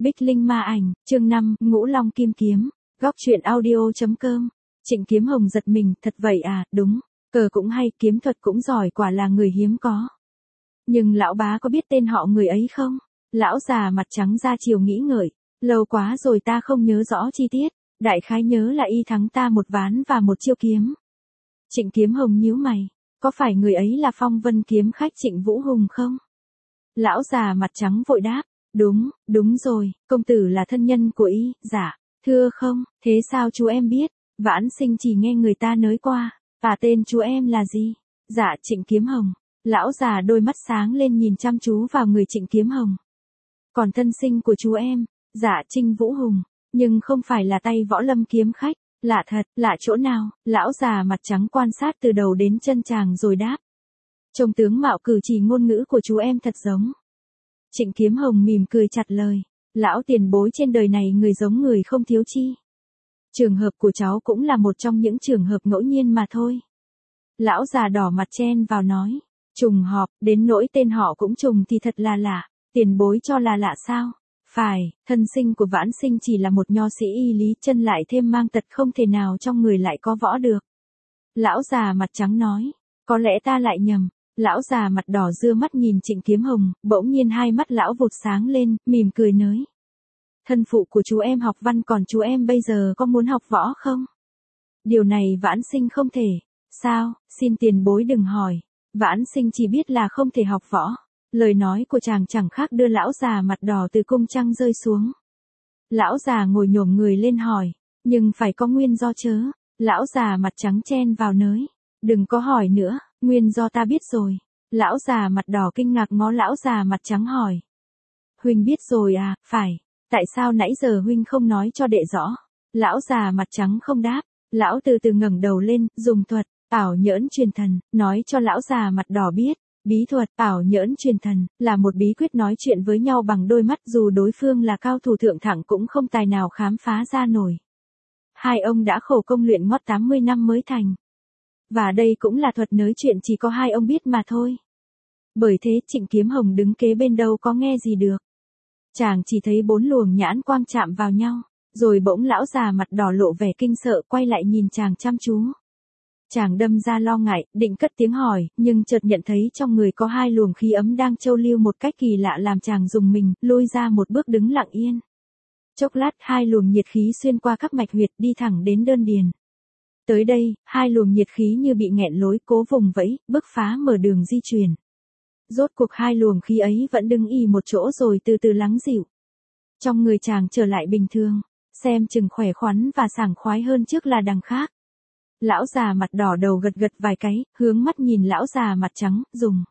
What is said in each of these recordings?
Bích Linh ma ảnh, chương 5, Ngũ Long Kim Kiếm, góc truyện audio.com. Trịnh Kiếm Hồng giật mình, thật vậy à, đúng, cờ cũng hay, kiếm thuật cũng giỏi, quả là người hiếm có. Nhưng lão bá có biết tên họ người ấy không? Lão già mặt trắng ra chiều nghĩ ngợi, lâu quá rồi ta không nhớ rõ chi tiết, đại khái nhớ là y thắng ta một ván và một chiêu kiếm. Trịnh Kiếm Hồng nhíu mày, có phải người ấy là Phong Vân kiếm khách Trịnh Vũ Hùng không? Lão già mặt trắng vội đáp, đúng rồi, công tử là thân nhân của y, dạ, thưa không, thế sao chú em biết, vãn sinh chỉ nghe người ta nói qua, và tên chú em là gì? Dạ Trịnh Kiếm Hồng, lão già đôi mắt sáng lên nhìn chăm chú vào người Trịnh Kiếm Hồng. Còn thân sinh của chú em, dạ Trịnh Vũ Hùng, nhưng không phải là tay võ lâm kiếm khách, lạ thật, lạ chỗ nào, lão già mặt trắng quan sát từ đầu đến chân chàng rồi đáp. Trông tướng mạo cử chỉ ngôn ngữ của chú em thật giống. Trịnh Kiếm Hồng mỉm cười chặt lời, lão tiền bối trên đời này người giống người không thiếu chi. Trường hợp của cháu cũng là một trong những trường hợp ngẫu nhiên mà thôi. Lão già đỏ mặt chen vào nói, trùng hợp, đến nỗi tên họ cũng trùng thì thật là lạ, tiền bối cho là lạ sao? Phải, thân sinh của vãn sinh chỉ là một nho sĩ y lý, chân lại thêm mang tật không thể nào trong người lại có võ được. Lão già mặt trắng nói, có lẽ ta lại nhầm. Lão già mặt đỏ dưa mắt nhìn Trịnh Kiếm Hồng, bỗng nhiên hai mắt lão vụt sáng lên, mỉm cười nói. Thân phụ của chú em học văn, còn chú em bây giờ có muốn học võ không? Điều này vãn sinh không thể. Sao, xin tiền bối đừng hỏi. Vãn sinh chỉ biết là không thể học võ. Lời nói của chàng chẳng khác đưa lão già mặt đỏ từ cung trăng rơi xuống. Lão già ngồi nhổm người lên hỏi, nhưng phải có nguyên do chớ. Lão già mặt trắng chen vào nới. Đừng có hỏi nữa, nguyên do ta biết rồi. Lão già mặt đỏ kinh ngạc ngó lão già mặt trắng hỏi. Huynh biết rồi à, phải. Tại sao nãy giờ huynh không nói cho đệ rõ? Lão già mặt trắng không đáp. Lão từ từ ngẩng đầu lên, dùng thuật, ảo nhỡn truyền thần, nói cho lão già mặt đỏ biết. Bí thuật, ảo nhỡn truyền thần, là một bí quyết nói chuyện với nhau bằng đôi mắt, dù đối phương là cao thủ thượng thẳng cũng không tài nào khám phá ra nổi. Hai ông đã khổ công luyện ngót 80 năm mới thành. Và đây cũng là thuật nói chuyện chỉ có hai ông biết mà thôi. Bởi thế Trịnh Kiếm Hồng đứng kế bên đâu có nghe gì được. Chàng chỉ thấy bốn luồng nhãn quang chạm vào nhau, rồi bỗng lão già mặt đỏ lộ vẻ kinh sợ quay lại nhìn chàng chăm chú. Chàng đâm ra lo ngại, định cất tiếng hỏi, nhưng chợt nhận thấy trong người có hai luồng khí ấm đang châu lưu một cách kỳ lạ làm chàng rùng mình, lui ra một bước đứng lặng yên. Chốc lát hai luồng nhiệt khí xuyên qua các mạch huyệt đi thẳng đến đơn điền. Tới đây, hai luồng nhiệt khí như bị nghẹn lối cố vùng vẫy, bứt phá mở đường di chuyển. Rốt cuộc hai luồng khí ấy vẫn đứng y một chỗ rồi từ từ lắng dịu. Trong người chàng trở lại bình thường, xem chừng khỏe khoắn và sảng khoái hơn trước là đằng khác. Lão già mặt đỏ đầu gật gật vài cái, hướng mắt nhìn lão già mặt trắng, dùng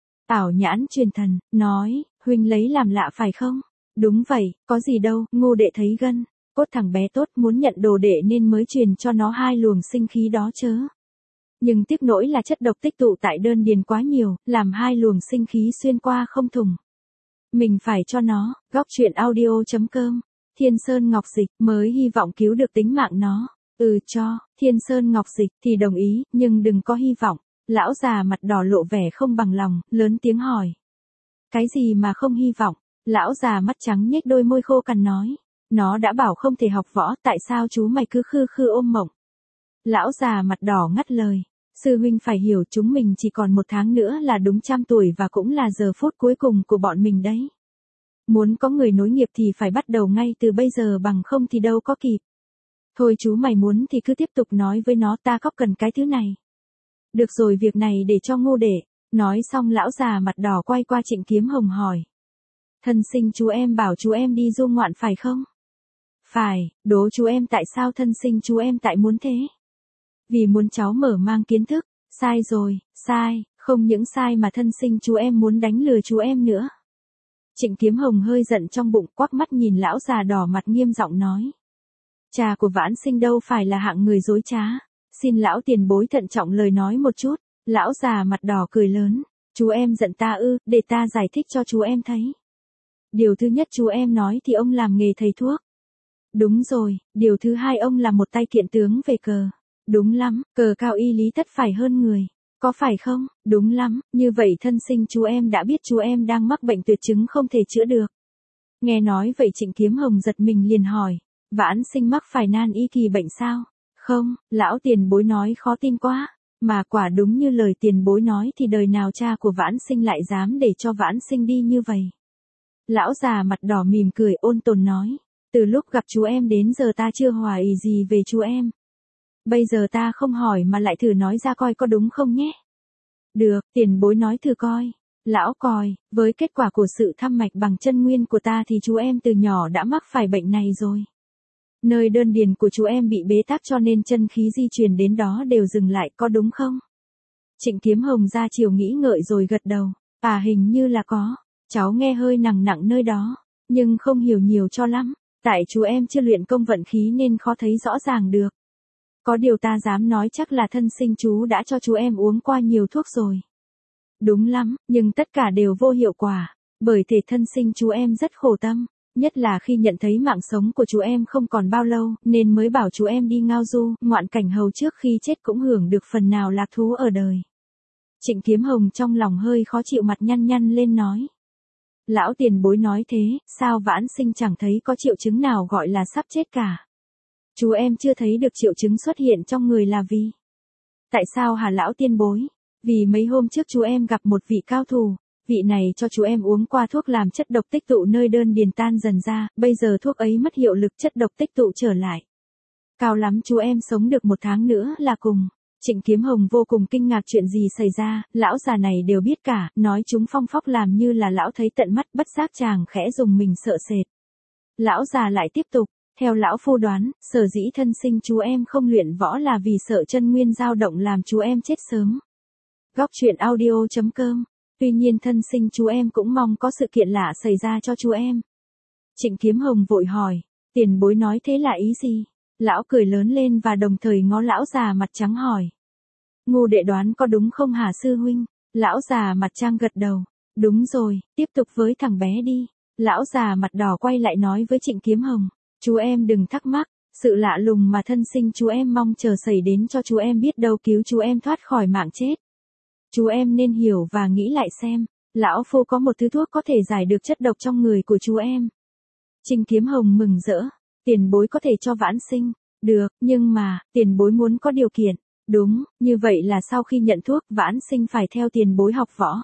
ảo nhãn truyền thần, nói, huynh lấy làm lạ phải không? Đúng vậy, có gì đâu, Ngô đệ thấy gân. Cốt thằng bé tốt muốn nhận đồ đệ nên mới truyền cho nó hai luồng sinh khí đó chớ. Nhưng tiếc nỗi là chất độc tích tụ tại đơn điền quá nhiều, làm hai luồng sinh khí xuyên qua không thủng. Mình phải cho nó, góc truyện audio.com, Thiên Sơn Ngọc Dịch mới hy vọng cứu được tính mạng nó. Cho, Thiên Sơn Ngọc Dịch thì đồng ý, nhưng đừng có hy vọng. Lão già mặt đỏ lộ vẻ không bằng lòng, lớn tiếng hỏi. Cái gì mà không hy vọng? Lão già mắt trắng nhếch đôi môi khô cằn nói. Nó đã bảo không thể học võ, tại sao chú mày cứ khư khư ôm mộng? Lão già mặt đỏ ngắt lời. Sư huynh phải hiểu chúng mình chỉ còn 1 tháng nữa là đúng 100 tuổi và cũng là giờ phút cuối cùng của bọn mình đấy. Muốn có người nối nghiệp thì phải bắt đầu ngay từ bây giờ, bằng không thì đâu có kịp. Thôi chú mày muốn thì cứ tiếp tục nói với nó, ta có cần cái thứ này. Được rồi, việc này để cho Ngô đệ. Nói xong lão già mặt đỏ quay qua Trịnh Kiếm Hồng hỏi. Thân sinh chú em bảo chú em đi du ngoạn phải không? Phải, đố chú em tại sao thân sinh chú em tại muốn thế? Vì muốn cháu mở mang kiến thức. Sai rồi, sai, không những sai mà thân sinh chú em muốn đánh lừa chú em nữa. Trịnh Kiếm Hồng hơi giận trong bụng, quắc mắt nhìn lão già đỏ mặt nghiêm giọng nói. Cha của vãn sinh đâu phải là hạng người dối trá. Xin lão tiền bối thận trọng lời nói một chút. Lão già mặt đỏ cười lớn. Chú em giận ta ư, để ta giải thích cho chú em thấy. Điều thứ nhất chú em nói thì ông làm nghề thầy thuốc. Đúng rồi, điều thứ hai ông là một tay kiện tướng về cờ. Đúng lắm, cờ cao y lý tất phải hơn người. Có phải không? Đúng lắm, như vậy thân sinh chú em đã biết chú em đang mắc bệnh tuyệt chứng không thể chữa được. Nghe nói vậy Trịnh Kiếm Hồng giật mình liền hỏi, Vãn Sinh mắc phải nan y kỳ bệnh sao? Không, lão tiền bối nói khó tin quá. Mà quả đúng như lời tiền bối nói thì đời nào cha của Vãn Sinh lại dám để cho Vãn Sinh đi như vậy. Lão già mặt đỏ mỉm cười ôn tồn nói, từ lúc gặp chú em đến giờ ta chưa hoài ý gì về chú em. Bây giờ ta không hỏi mà lại thử nói ra coi có đúng không nhé. Được, tiền bối nói thử coi. Lão còi, với kết quả của sự thăm mạch bằng chân nguyên của ta thì chú em từ nhỏ đã mắc phải bệnh này rồi. Nơi đơn điền của chú em bị bế tắc cho nên chân khí di chuyển đến đó đều dừng lại, có đúng không? Trịnh Kiếm Hồng ra chiều nghĩ ngợi rồi gật đầu. Hình như là có. Cháu nghe hơi nặng nặng nơi đó, nhưng không hiểu nhiều cho lắm. Tại chú em chưa luyện công vận khí nên khó thấy rõ ràng được. Có điều ta dám nói chắc là thân sinh chú đã cho chú em uống qua nhiều thuốc rồi. Đúng lắm, nhưng tất cả đều vô hiệu quả. Bởi thể thân sinh chú em rất khổ tâm. Nhất là khi nhận thấy mạng sống của chú em không còn bao lâu, nên mới bảo chú em đi ngao du, ngoạn cảnh hầu trước khi chết cũng hưởng được phần nào lạc thú ở đời. Trịnh Kiếm Hồng trong lòng hơi khó chịu, mặt nhăn nhăn lên nói. Lão tiền bối nói thế, sao Vãn Sinh chẳng thấy có triệu chứng nào gọi là sắp chết cả? Chú em chưa thấy được triệu chứng xuất hiện trong người là vì? Tại sao hả lão tiên bối? Vì mấy hôm trước chú em gặp một vị cao thủ. Vị này cho chú em uống qua thuốc làm chất độc tích tụ nơi đơn điền tan dần ra, bây giờ thuốc ấy mất hiệu lực, chất độc tích tụ trở lại. Cao lắm chú em sống được 1 tháng nữa là cùng. Trịnh Kiếm Hồng vô cùng kinh ngạc chuyện gì xảy ra, lão già này đều biết cả, nói chúng phong phóc làm như là lão thấy tận mắt, bất giác chàng khẽ dùng mình sợ sệt. Lão già lại tiếp tục, theo lão phu đoán, sở dĩ thân sinh chú em không luyện võ là vì sợ chân nguyên dao động làm chú em chết sớm. Góc truyện audio.com. Tuy nhiên thân sinh chú em cũng mong có sự kiện lạ xảy ra cho chú em. Trịnh Kiếm Hồng vội hỏi, tiền bối nói thế là ý gì? Lão cười lớn lên và đồng thời ngó lão già mặt trắng hỏi. Ngu đệ đoán có đúng không hả sư huynh? Lão già mặt trăng gật đầu. Đúng rồi, tiếp tục với thằng bé đi. Lão già mặt đỏ quay lại nói với Trịnh Kiếm Hồng. Chú em đừng thắc mắc, sự lạ lùng mà thân sinh chú em mong chờ xảy đến cho chú em biết đâu cứu chú em thoát khỏi mạng chết. Chú em nên hiểu và nghĩ lại xem, lão phu có một thứ thuốc có thể giải được chất độc trong người của chú em. Trịnh Kiếm Hồng mừng rỡ, tiền bối có thể cho Vãn Sinh. Được, nhưng mà, tiền bối muốn có điều kiện. Đúng, như vậy là sau khi nhận thuốc, Vãn Sinh phải theo tiền bối học võ.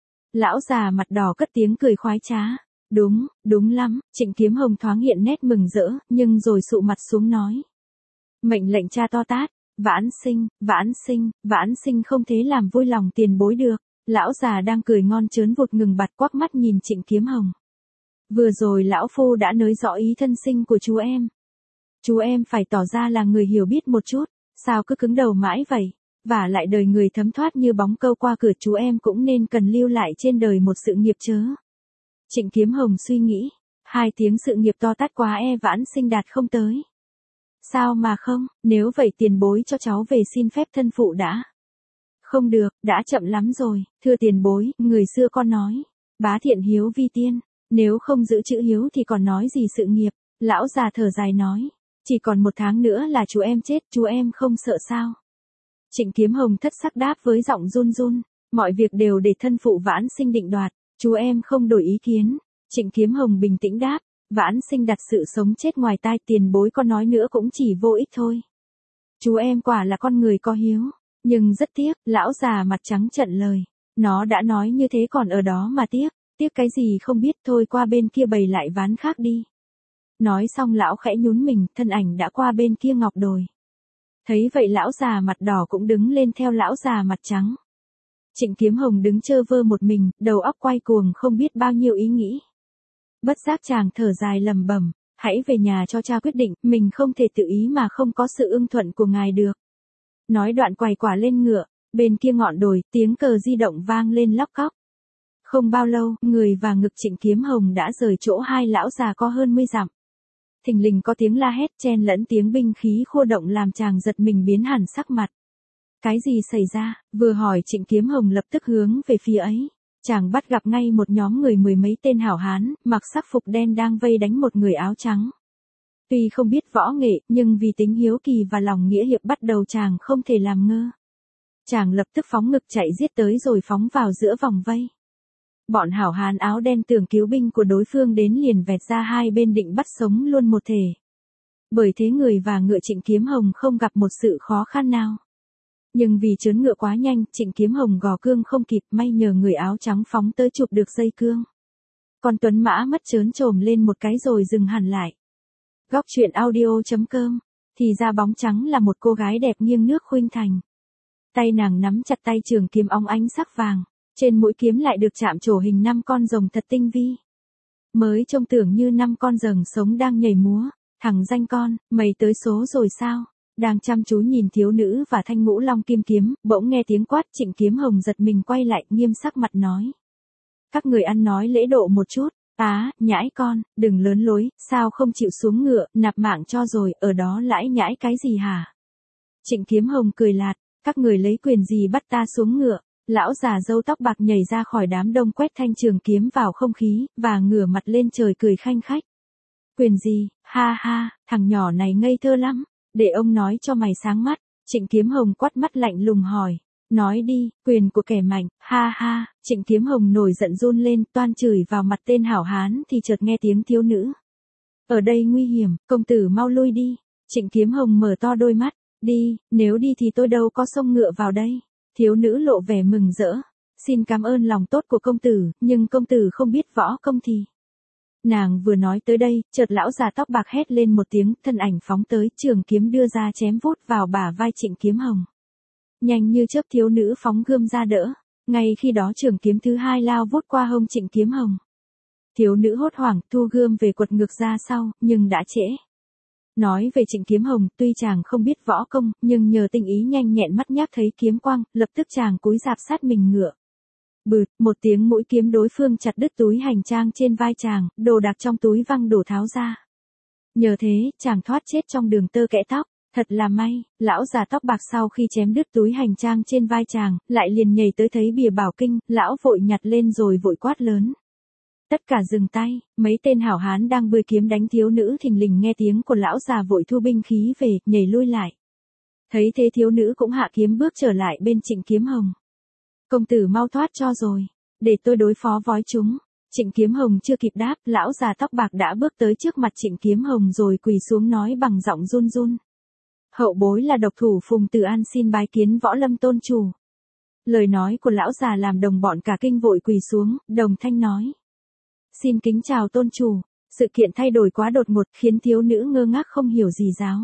Lão già mặt đỏ cất tiếng cười khoái trá. Đúng, đúng lắm, Trịnh Kiếm Hồng thoáng hiện nét mừng rỡ, nhưng rồi sụ mặt xuống nói. Mệnh lệnh cha to tát. Vãn Sinh không thế làm vui lòng tiền bối được. Lão già đang cười ngon trớn vụt ngừng bặt quắc mắt nhìn Trịnh Kiếm Hồng. Vừa rồi lão phu đã nói rõ ý thân sinh của chú em. Chú em phải tỏ ra là người hiểu biết một chút, sao cứ cứng đầu mãi vậy? Và lại đời người thấm thoát như bóng câu qua cửa, chú em cũng nên cần lưu lại trên đời một sự nghiệp chớ. Trịnh Kiếm Hồng suy nghĩ, 2 tiếng sự nghiệp to tát quá Vãn Sinh đạt không tới. Sao mà không, nếu vậy tiền bối cho cháu về xin phép thân phụ đã. Không được, đã chậm lắm rồi, thưa tiền bối, người xưa con nói, bá thiện hiếu vi tiên, nếu không giữ chữ hiếu thì còn nói gì sự nghiệp. Lão già thở dài nói, chỉ còn 1 tháng nữa là chú em chết, chú em không sợ sao? Trịnh Kiếm Hồng thất sắc đáp với giọng run run, mọi việc đều để thân phụ Vãn Sinh định đoạt, chú em không đổi ý kiến. Trịnh Kiếm Hồng bình tĩnh đáp, Vãn Sinh đặt sự sống chết ngoài tai, tiền bối có nói nữa cũng chỉ vô ích thôi. Chú em quả là con người có hiếu, nhưng rất tiếc, lão già mặt trắng trận lời, nó đã nói như thế còn ở đó mà tiếc cái gì không biết, thôi qua bên kia bày lại ván khác đi. Nói xong lão khẽ nhún mình, thân ảnh đã qua bên kia ngọc đồi. Thấy vậy lão già mặt đỏ cũng đứng lên theo lão già mặt trắng. Trịnh Kiếm Hồng đứng chơ vơ một mình, đầu óc quay cuồng không biết bao nhiêu ý nghĩ. Bất giác chàng thở dài lầm bẩm, hãy về nhà cho cha quyết định, mình không thể tự ý mà không có sự ưng thuận của ngài được. Nói đoạn quay quả lên ngựa, bên kia ngọn đồi, tiếng cờ di động vang lên lóc cóc. Không bao lâu, người và ngực Trịnh Kiếm Hồng đã rời chỗ hai lão già có hơn 10 dặm. Thình lình có tiếng la hét chen lẫn tiếng binh khí khô động làm chàng giật mình biến hẳn sắc mặt. Cái gì xảy ra? Vừa hỏi Trịnh Kiếm Hồng lập tức hướng về phía ấy. Chàng bắt gặp ngay một nhóm người 10 mấy tên hảo hán, mặc sắc phục đen đang vây đánh một người áo trắng. Tuy không biết võ nghệ, nhưng vì tính hiếu kỳ và lòng nghĩa hiệp bắt đầu chàng không thể làm ngơ. Chàng lập tức phóng ngực chạy giết tới rồi phóng vào giữa vòng vây. bọn hảo hán áo đen tưởng cứu binh của đối phương đến liền vẹt ra hai bên định bắt sống luôn một thể. Bởi thế người và ngựa Trịnh Kiếm Hồng không gặp một sự khó khăn nào. Nhưng vì trớn ngựa quá nhanh, Trịnh Kiếm Hồng gò cương không kịp, may nhờ người áo trắng phóng tới chụp được dây cương. Còn tuấn mã mất trớn trồm lên một cái rồi dừng hẳn lại. Góc truyện audio.com. Thì ra bóng trắng là một cô gái đẹp nghiêng nước khuynh thành. Tay nàng nắm chặt tay trường kiếm óng ánh sắc vàng, trên mũi kiếm lại được chạm trổ hình 5 con rồng thật tinh vi. Mới trông tưởng như 5 con rồng sống đang nhảy múa, thằng danh con, mày tới số rồi sao? Đang chăm chú nhìn thiếu nữ và thanh ngũ long kim kiếm, bỗng nghe tiếng quát. Trịnh Kiếm Hồng giật mình quay lại, nghiêm sắc mặt nói. Các người ăn nói lễ độ một chút. Nhãi con, đừng lớn lối, sao không chịu xuống ngựa, nạp mạng cho rồi, ở đó lãi nhãi cái gì hả? Trịnh Kiếm Hồng cười lạt, các người lấy quyền gì bắt ta xuống ngựa? Lão già râu tóc bạc nhảy ra khỏi đám đông, quét thanh trường kiếm vào không khí, và ngửa mặt lên trời cười khanh khách. Quyền gì, ha ha, thằng nhỏ này ngây thơ lắm, để ông nói cho mày sáng mắt. Trịnh Kiếm Hồng quắt mắt lạnh lùng hỏi. Nói đi, quyền của kẻ mạnh, ha ha. Trịnh Kiếm Hồng nổi giận run lên, toan chửi vào mặt tên hảo hán thì chợt nghe tiếng thiếu nữ. Ở đây nguy hiểm, công tử mau lui đi. Trịnh Kiếm Hồng mở to đôi mắt. Đi, nếu đi thì tôi đâu có xông ngựa vào đây. Thiếu nữ lộ vẻ mừng rỡ. Xin cảm ơn lòng tốt của công tử, nhưng công tử không biết võ công thì. Nàng vừa nói tới đây, chợt lão già tóc bạc hét lên một tiếng, thân ảnh phóng tới, trường kiếm đưa ra chém vút vào bả vai Trịnh Kiếm Hồng. Nhanh như chớp thiếu nữ phóng gươm ra đỡ, ngay khi đó trường kiếm thứ hai lao vút qua hông Trịnh Kiếm Hồng. Thiếu nữ hốt hoảng thu gươm về quật ngược ra sau, nhưng đã trễ. Nói về Trịnh Kiếm Hồng, tuy chàng không biết võ công, nhưng nhờ tinh ý nhanh nhẹn mắt nhác thấy kiếm quang, lập tức chàng cúi rạp sát mình ngựa. Bụt, một tiếng mũi kiếm đối phương chặt đứt túi hành trang trên vai chàng, đồ đạc trong túi văng đổ tháo ra. Nhờ thế, chàng thoát chết trong đường tơ kẽ tóc. Thật là may, lão già tóc bạc sau khi chém đứt túi hành trang trên vai chàng, lại liền nhảy tới thấy bìa bảo kinh, lão vội nhặt lên rồi vội quát lớn. Tất cả dừng tay, mấy tên hảo hán đang bơi kiếm đánh thiếu nữ thình lình nghe tiếng của lão già vội thu binh khí về, nhảy lui lại. Thấy thế thiếu nữ cũng hạ kiếm bước trở lại bên Trịnh Kiếm Hồng. Công tử mau thoát cho rồi, để tôi đối phó với chúng. Trịnh Kiếm Hồng chưa kịp đáp, lão già tóc bạc đã bước tới trước mặt Trịnh Kiếm Hồng rồi quỳ xuống nói bằng giọng run run. Hậu bối là độc thủ Phùng Từ An xin bái kiến võ lâm tôn chủ. Lời nói của lão già làm đồng bọn cả kinh vội quỳ xuống, đồng thanh nói. Xin kính chào tôn chủ. Sự kiện thay đổi quá đột ngột khiến thiếu nữ ngơ ngác không hiểu gì giáo.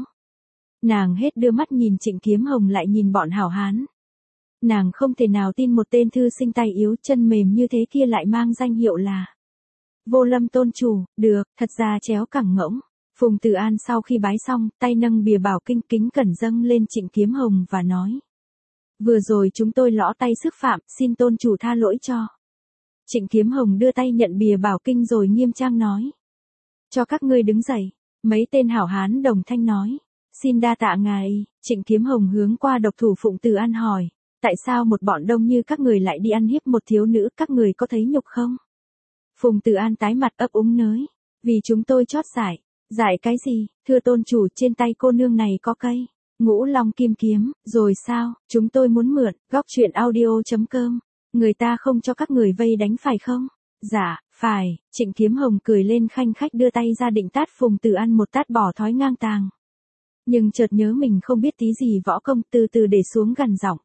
Nàng hết đưa mắt nhìn Trịnh Kiếm Hồng lại nhìn bọn hảo hán. Nàng không thể nào tin một tên thư sinh tay yếu chân mềm như thế kia lại mang danh hiệu là Vô Lâm tôn chủ. Được, thật ra chéo cẳng ngỗng. Phùng Từ An sau khi bái xong, tay nâng bìa bảo kinh kính cẩn dâng lên Trịnh Kiếm Hồng và nói. Vừa rồi chúng tôi lõ tay xước phạm, xin tôn chủ tha lỗi cho. Trịnh Kiếm Hồng đưa tay nhận bìa bảo kinh rồi nghiêm trang nói. Cho các ngươi đứng dậy. Mấy tên hảo hán đồng thanh nói. Xin đa tạ ngài. Trịnh Kiếm Hồng hướng qua độc thủ Phùng Từ An hỏi. Tại sao một bọn đông như các người lại đi ăn hiếp một thiếu nữ, các người có thấy nhục không? Phùng Từ An tái mặt ấp úng nới. Vì chúng tôi chót giải. Giải cái gì, thưa tôn chủ, trên tay cô nương này có cây Ngũ Long kim kiếm, rồi sao, chúng tôi muốn mượn. Góc truyện audio.com. Người ta không cho các người vây đánh phải không? Dạ, phải. Trịnh Kiếm Hồng cười lên khanh khách đưa tay ra định tát Phùng Từ An một tát bỏ thói ngang tàng. Nhưng chợt nhớ mình không biết tí gì võ công, từ từ để xuống gằn giọng.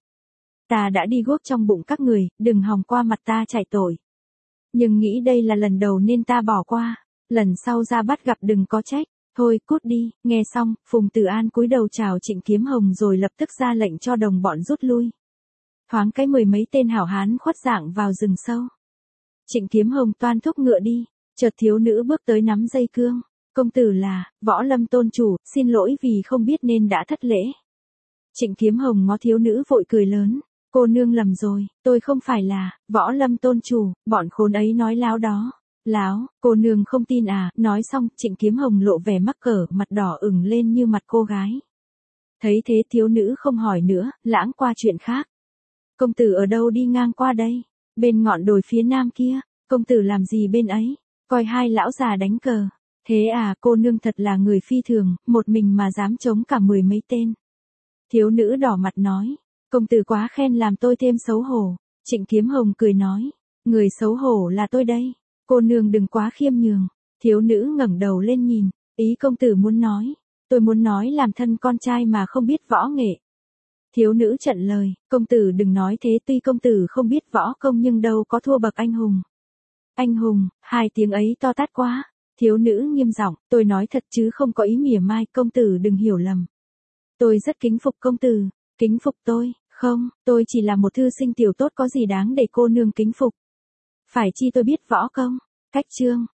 Ta đã đi guốc trong bụng các người, đừng hòng qua mặt ta chạy tội. Nhưng nghĩ đây là lần đầu nên ta bỏ qua. Lần sau ra bắt gặp đừng có trách. Thôi cút đi. Nghe xong, Phùng Từ An cúi đầu chào Trịnh Kiếm Hồng rồi lập tức ra lệnh cho đồng bọn rút lui. Thoáng cái mười mấy tên hảo hán khuất dạng vào rừng sâu. Trịnh Kiếm Hồng toan thúc ngựa đi. Chợt thiếu nữ bước tới nắm dây cương. Công tử là Võ Lâm tôn chủ, xin lỗi vì không biết nên đã thất lễ. Trịnh Kiếm Hồng ngó thiếu nữ vội cười lớn. Cô nương lầm rồi, tôi không phải là Võ Lâm tôn chủ, bọn khốn ấy nói láo đó. Láo, cô nương không tin à? Nói xong, Trịnh Kiếm Hồng lộ vẻ mắc cỡ, mặt đỏ ửng lên như mặt cô gái. Thấy thế thiếu nữ không hỏi nữa, lãng qua chuyện khác. Công tử ở đâu đi ngang qua đây? Bên ngọn đồi phía nam kia. Công tử làm gì bên ấy? Coi hai lão già đánh cờ. Thế à, cô nương thật là người phi thường, một mình mà dám chống cả mười mấy tên. Thiếu nữ đỏ mặt nói. Công tử quá khen làm tôi thêm xấu hổ. Trịnh Kiếm Hồng cười nói. Người xấu hổ là tôi đây. Cô nương đừng quá khiêm nhường. Thiếu nữ ngẩng đầu lên nhìn. Ý công tử muốn nói. Tôi muốn nói làm thân con trai mà không biết võ nghệ. Thiếu nữ chặn lời. Công tử đừng nói thế, tuy công tử không biết võ công nhưng đâu có thua bậc anh hùng. Anh hùng, hai tiếng ấy to tát quá. Thiếu nữ nghiêm giọng, tôi nói thật chứ không có ý mỉa mai, công tử đừng hiểu lầm. Tôi rất kính phục công tử. Kính phục tôi, không, tôi chỉ là một thư sinh tiểu tốt, có gì đáng để cô nương kính phục. Phải chi tôi biết võ công. Cách chương.